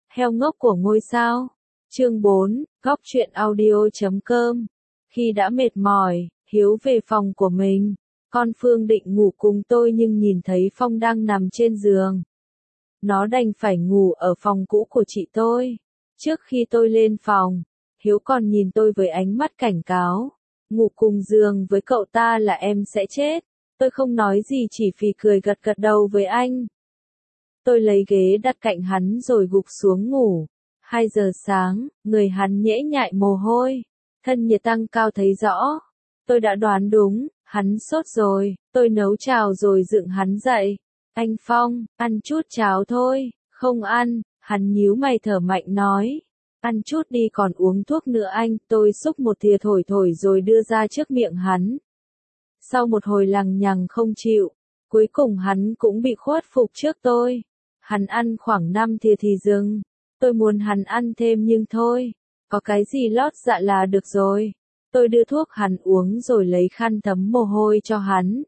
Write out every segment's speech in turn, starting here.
Heo ngốc của ngôi sao. Chương 4, góc truyện audio.com. Khi đã mệt mỏi, Hiếu về phòng của mình. Con Phương định ngủ cùng tôi nhưng nhìn thấy Phong đang nằm trên giường. Nó đành phải ngủ ở phòng cũ của chị tôi. Trước khi tôi lên phòng, Hiếu còn nhìn tôi với ánh mắt cảnh cáo. Ngủ cùng giường với cậu ta là em sẽ chết. Tôi không nói gì chỉ phì cười gật gật đầu với anh. Tôi lấy ghế đặt cạnh hắn rồi gục xuống ngủ. 2 giờ sáng, người hắn nhễ nhại mồ hôi. Thân nhiệt tăng cao thấy rõ. Tôi đã đoán đúng, hắn sốt rồi. Tôi nấu cháo rồi dựng hắn dậy. Anh Phong, ăn chút cháo thôi. Không ăn, hắn nhíu mày thở mạnh nói. Ăn chút đi còn uống thuốc nữa anh. Tôi xúc một thìa thổi thổi rồi đưa ra trước miệng hắn. Sau một hồi lằng nhằng không chịu, cuối cùng hắn cũng bị khuất phục trước tôi. Hắn ăn khoảng 5 thìa thì dừng. Tôi muốn hắn ăn thêm nhưng thôi, có cái gì lót dạ là được rồi. Tôi đưa thuốc hắn uống rồi lấy khăn thấm mồ hôi cho hắn.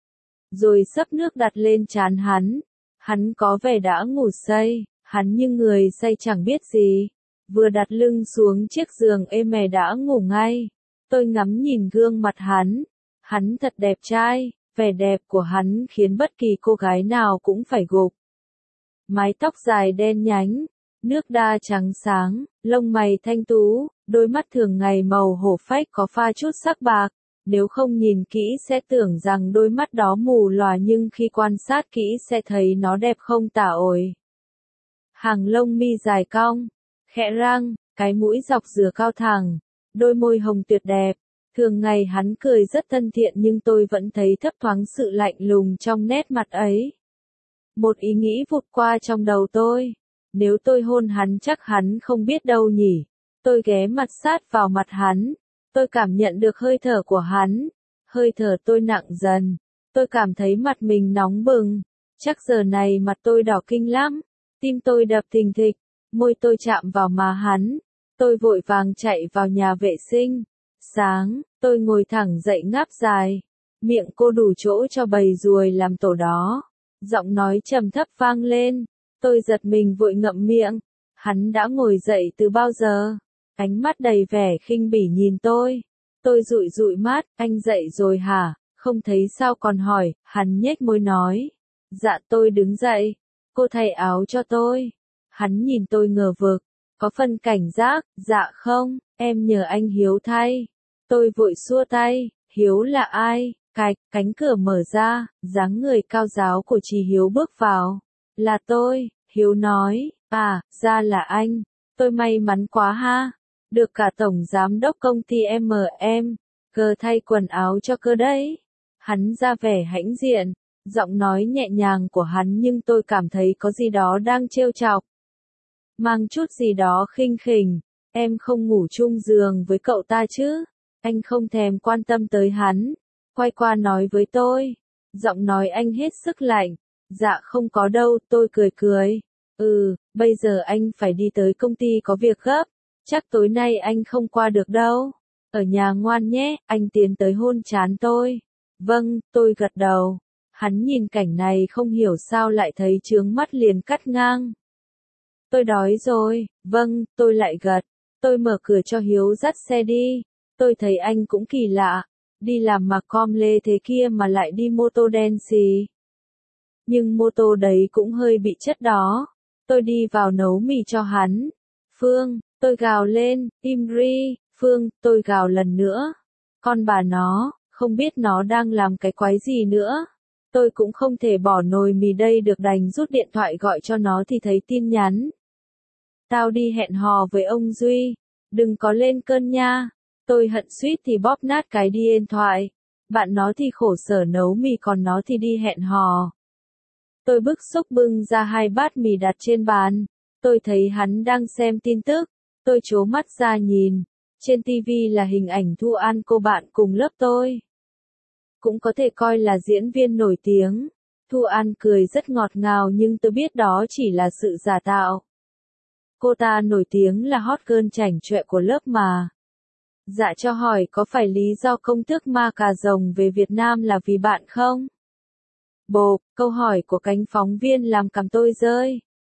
Rồi xấp nước đặt lên trán hắn. Hắn có vẻ đã ngủ say, hắn như người say chẳng biết gì. Vừa đặt lưng xuống chiếc giường êm ẻ đã ngủ ngay. Tôi ngắm nhìn gương mặt hắn. Hắn thật đẹp trai, vẻ đẹp của hắn khiến bất kỳ cô gái nào cũng phải gục. Mái tóc dài đen nhánh, nước da trắng sáng, lông mày thanh tú, đôi mắt thường ngày màu hổ phách có pha chút sắc bạc. Nếu không nhìn kỹ sẽ tưởng rằng đôi mắt đó mù lòa nhưng khi quan sát kỹ sẽ thấy nó đẹp không tả ổi. Hàng lông mi dài cong, khẽ răng, cái mũi dọc dừa cao thẳng, đôi môi hồng tuyệt đẹp. Thường ngày hắn cười rất thân thiện nhưng tôi vẫn thấy thấp thoáng sự lạnh lùng trong nét mặt ấy. Một ý nghĩ vụt qua trong đầu tôi. Nếu tôi hôn hắn chắc hắn không biết đâu nhỉ. Tôi ghé mặt sát vào mặt hắn. Tôi cảm nhận được hơi thở của hắn. Hơi thở tôi nặng dần. Tôi cảm thấy mặt mình nóng bừng. Chắc giờ này mặt tôi đỏ kinh lắm. Tim tôi đập thình thịch. Môi tôi chạm vào má hắn. Tôi vội vàng chạy vào nhà vệ sinh. Sáng, tôi ngồi thẳng dậy ngáp dài. Miệng cô đủ chỗ cho bầy ruồi làm tổ đó. Giọng nói trầm thấp vang lên. Tôi giật mình vội ngậm miệng. Hắn đã ngồi dậy từ bao giờ? Ánh mắt đầy vẻ khinh bỉ nhìn tôi. Tôi dụi dụi mắt, anh dậy rồi hả? Không thấy sao còn hỏi, hắn nhếch môi nói. Dạ tôi đứng dậy. Cô thay áo cho tôi. Hắn nhìn tôi ngờ vực. Có phần cảnh giác, dạ không, em nhờ anh Hiếu thay. Tôi vội xua tay, Hiếu là ai? Cánh cửa mở ra, dáng người cao ráo của chị Hiếu bước vào. Là tôi, Hiếu nói, à, ra là anh. Tôi may mắn quá ha. Được cả tổng giám đốc công ty cơ thay quần áo cho cơ đấy. Hắn ra vẻ hãnh diện, giọng nói nhẹ nhàng của hắn nhưng tôi cảm thấy có gì đó đang trêu chọc. Mang chút gì đó khinh khỉnh, em không ngủ chung giường với cậu ta chứ? Anh không thèm quan tâm tới hắn. Quay qua nói với tôi. Giọng nói anh hết sức lạnh. Dạ không có đâu, tôi cười cười. Bây giờ anh phải đi tới công ty có việc gấp. Chắc tối nay anh không qua được đâu. Ở nhà ngoan nhé, anh tiến tới hôn trán tôi. Vâng, tôi gật đầu. Hắn nhìn cảnh này không hiểu sao lại thấy chướng mắt liền cắt ngang. Tôi đói rồi, vâng, tôi lại gật. Tôi mở cửa cho Hiếu dắt xe đi. Tôi thấy anh cũng kỳ lạ. Đi làm mà com lê thế kia mà lại đi mô tô đen xì. Nhưng mô tô đấy cũng hơi bị chất đó. Tôi đi vào nấu mì cho hắn. Phương, tôi gào lên, Imri, Phương, tôi gào lần nữa. Con bà nó, không biết nó đang làm cái quái gì nữa. Tôi cũng không thể bỏ nồi mì đây được đành rút điện thoại gọi cho nó thì thấy tin nhắn. Tao đi hẹn hò với ông Duy. Đừng có lên cơn nha. Tôi hận suýt thì bóp nát cái điện thoại. Bạn nó thì khổ sở nấu mì còn nó thì đi hẹn hò. Tôi bức xúc bưng ra 2 bát mì đặt trên bàn. Tôi thấy hắn đang xem tin tức. Tôi trố mắt ra nhìn. Trên tivi là hình ảnh Thu An, cô bạn cùng lớp tôi. Cũng có thể coi là diễn viên nổi tiếng. Thu An cười rất ngọt ngào nhưng tôi biết đó chỉ là sự giả tạo. Cô ta nổi tiếng là hot girl chảnh chọe của lớp mà. Dạ cho hỏi có phải lý do công tước Ma Cà Rồng về Việt Nam là vì bạn không? Bộp, câu hỏi của cánh phóng viên làm cằm tôi rơi.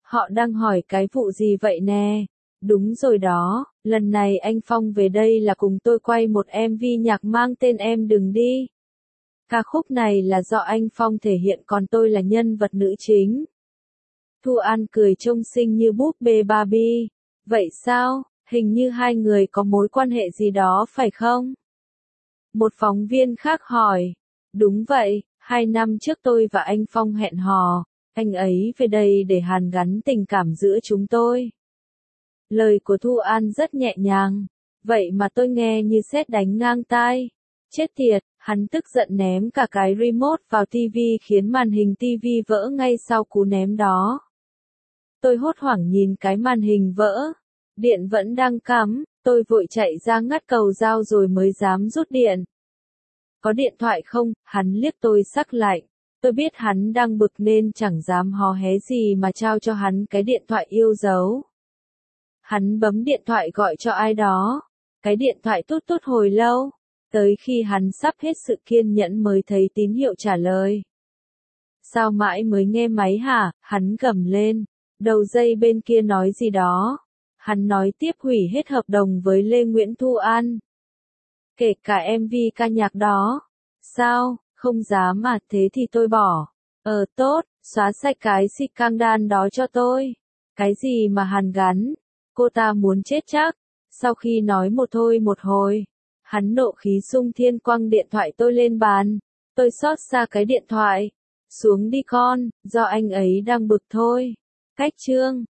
Họ đang hỏi cái vụ gì vậy nè? Đúng rồi đó, lần này anh Phong về đây là cùng tôi quay một MV nhạc mang tên Em Đừng Đi. Ca khúc này là do anh Phong thể hiện còn tôi là nhân vật nữ chính. Thu An cười trông xinh như búp bê Barbie. Vậy sao, hình như hai người có mối quan hệ gì đó phải không? Một phóng viên khác hỏi. Đúng vậy, 2 năm trước tôi và anh Phong hẹn hò, anh ấy về đây để hàn gắn tình cảm giữa chúng tôi. Lời của Thu An rất nhẹ nhàng, vậy mà tôi nghe như sét đánh ngang tai. Chết tiệt, hắn tức giận ném cả cái remote vào tivi khiến màn hình tivi vỡ ngay sau cú ném đó. Tôi hốt hoảng nhìn cái màn hình vỡ. Điện vẫn đang cắm, tôi vội chạy ra ngắt cầu dao rồi mới dám rút điện. Có điện thoại không? Hắn liếc tôi sắc lạnh. Tôi biết hắn đang bực nên chẳng dám hò hé gì mà trao cho hắn cái điện thoại yêu dấu. Hắn bấm điện thoại gọi cho ai đó. Cái điện thoại tút tút hồi lâu. Tới khi hắn sắp hết sự kiên nhẫn mới thấy tín hiệu trả lời. Sao mãi mới nghe máy hả? Hắn gầm lên. Đầu dây bên kia nói gì đó. Hắn nói tiếp hủy hết hợp đồng với Lê Nguyễn Thu An. Kể cả MV ca nhạc đó. Sao, không dám mà thế thì tôi bỏ. Tốt, xóa sạch cái scandal đó cho tôi. Cái gì mà hàn gắn? Cô ta muốn chết chắc. Sau khi nói một thôi một hồi, hắn nộ khí xung thiên quăng điện thoại tôi lên bàn. Tôi xót xa cái điện thoại. Xuống đi con, do anh ấy đang bực thôi. Cách chương